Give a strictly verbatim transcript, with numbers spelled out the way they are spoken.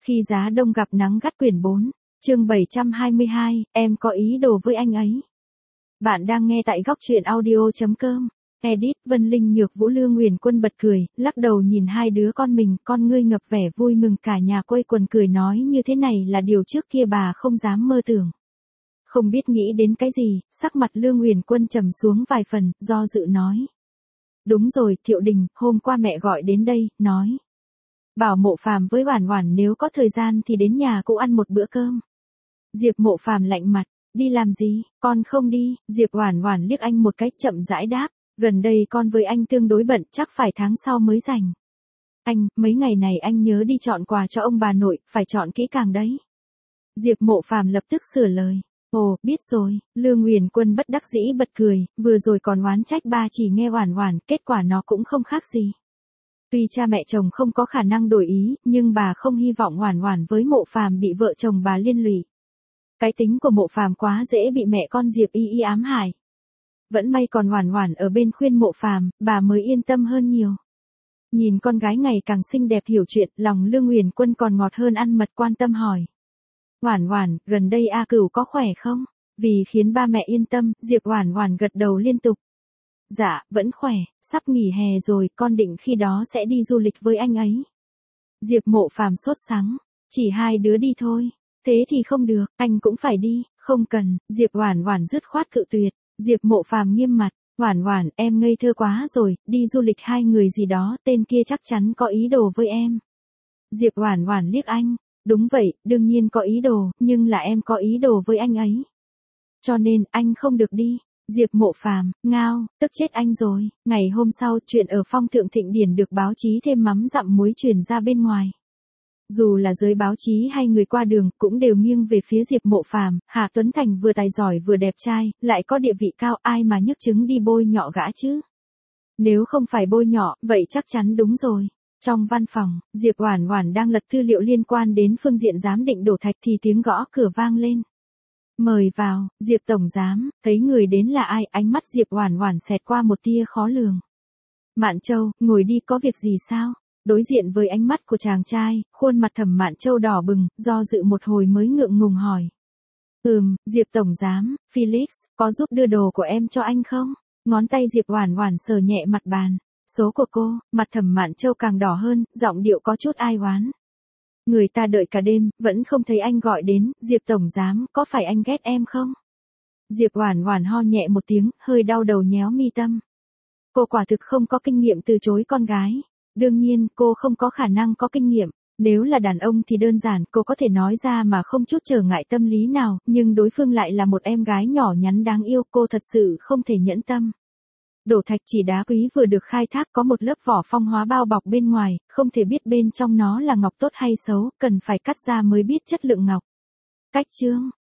Khi giá đông gặp nắng gắt quyển bốn, chương bảy trăm hai mươi hai, em có ý đồ với anh ấy. Bạn đang nghe tại góc truyện audio chấm com. Edit Vân Linh Nhược Vũ Lương Nguyền Quân bật cười, lắc đầu nhìn hai đứa con mình, con ngươi ngập vẻ vui mừng, cả nhà quây quần cười nói như thế này là điều trước kia bà không dám mơ tưởng. Không biết nghĩ đến cái gì, sắc mặt Lương Nguyền Quân trầm xuống vài phần, do dự nói. Đúng rồi, Thiệu Đình, hôm qua mẹ gọi đến đây, nói. Bảo Mộ Phàm với Oản Oản nếu có thời gian thì đến nhà cụ ăn một bữa cơm. Diệp Mộ Phàm lạnh mặt, đi làm gì, con không đi. Diệp Oản Oản liếc anh một cái, chậm rãi đáp, gần đây con với anh tương đối bận, chắc phải tháng sau mới rảnh. Anh, mấy ngày này anh nhớ đi chọn quà cho ông bà nội, phải chọn kỹ càng đấy. Diệp Mộ Phàm lập tức sửa lời. Ồ, biết rồi. Lương Nguyền Quân bất đắc dĩ bật cười, vừa rồi còn oán trách ba chỉ nghe Oản Oản, kết quả nó cũng không khác gì. Tuy cha mẹ chồng không có khả năng đổi ý, nhưng bà không hy vọng Oản Oản với Mộ Phàm bị vợ chồng bà liên lụy. Cái tính của Mộ Phàm quá dễ bị mẹ con Diệp Y Y ám hại. Vẫn may còn Oản Oản ở bên khuyên Mộ Phàm, bà mới yên tâm hơn nhiều. Nhìn con gái ngày càng xinh đẹp hiểu chuyện, lòng Lương Nguyền Quân còn ngọt hơn ăn mật, quan tâm hỏi. Oản Oản, gần đây A Cửu có khỏe không? Vì khiến ba mẹ yên tâm, Diệp Oản Oản gật đầu liên tục. Dạ, vẫn khỏe, sắp nghỉ hè rồi, con định khi đó sẽ đi du lịch với anh ấy. Diệp Mộ Phàm sốt sắng, chỉ hai đứa đi thôi. Thế thì không được, anh cũng phải đi. Không cần. Diệp Oản Oản dứt khoát cự tuyệt. Diệp Mộ Phàm nghiêm mặt, Oản Oản, em ngây thơ quá rồi, đi du lịch hai người gì đó, tên kia chắc chắn có ý đồ với em. Diệp Oản Oản liếc anh, đúng vậy, đương nhiên có ý đồ, nhưng là em có ý đồ với anh ấy. Cho nên, anh không được đi. Diệp Mộ Phàm, ngao, tức chết anh rồi. Ngày hôm sau, chuyện ở Phong Thượng Thịnh Điển được báo chí thêm mắm dặm muối truyền ra bên ngoài. Dù là giới báo chí hay người qua đường, cũng đều nghiêng về phía Diệp Mộ Phàm. Hà Tuấn Thành vừa tài giỏi vừa đẹp trai, lại có địa vị cao, ai mà nhức chứng đi bôi nhọ gã chứ? Nếu không phải bôi nhọ, vậy chắc chắn đúng rồi. Trong văn phòng, Diệp Oản Oản đang lật tư liệu liên quan đến phương diện giám định đổ thạch thì tiếng gõ cửa vang lên. Mời vào. Diệp tổng giám. Thấy người đến là ai, ánh mắt Diệp Oản Oản xẹt qua một tia khó lường. Mạn Châu, ngồi đi, có việc gì sao? Đối diện với ánh mắt của chàng trai, khuôn mặt Thẩm Mạn Châu đỏ bừng, do dự một hồi mới ngượng ngùng hỏi. Ừm, Diệp tổng giám, Felix, có giúp đưa đồ của em cho anh không? Ngón tay Diệp Oản Oản sờ nhẹ mặt bàn. Số của cô. Mặt Thẩm Mạn Châu càng đỏ hơn, giọng điệu có chút ai oán. Người ta đợi cả đêm, vẫn không thấy anh gọi đến. Diệp tổng giám, có phải anh ghét em không? Diệp Oản Oản ho nhẹ một tiếng, hơi đau đầu nhéo mi tâm. Cô quả thực không có kinh nghiệm từ chối con gái. Đương nhiên, cô không có khả năng có kinh nghiệm. Nếu là đàn ông thì đơn giản, cô có thể nói ra mà không chút trở ngại tâm lý nào, nhưng đối phương lại là một em gái nhỏ nhắn đáng yêu, cô thật sự không thể nhẫn tâm. Đổ thạch chỉ đá quý vừa được khai thác, có một lớp vỏ phong hóa bao bọc bên ngoài, không thể biết bên trong nó là ngọc tốt hay xấu, cần phải cắt ra mới biết chất lượng ngọc. Cách chương,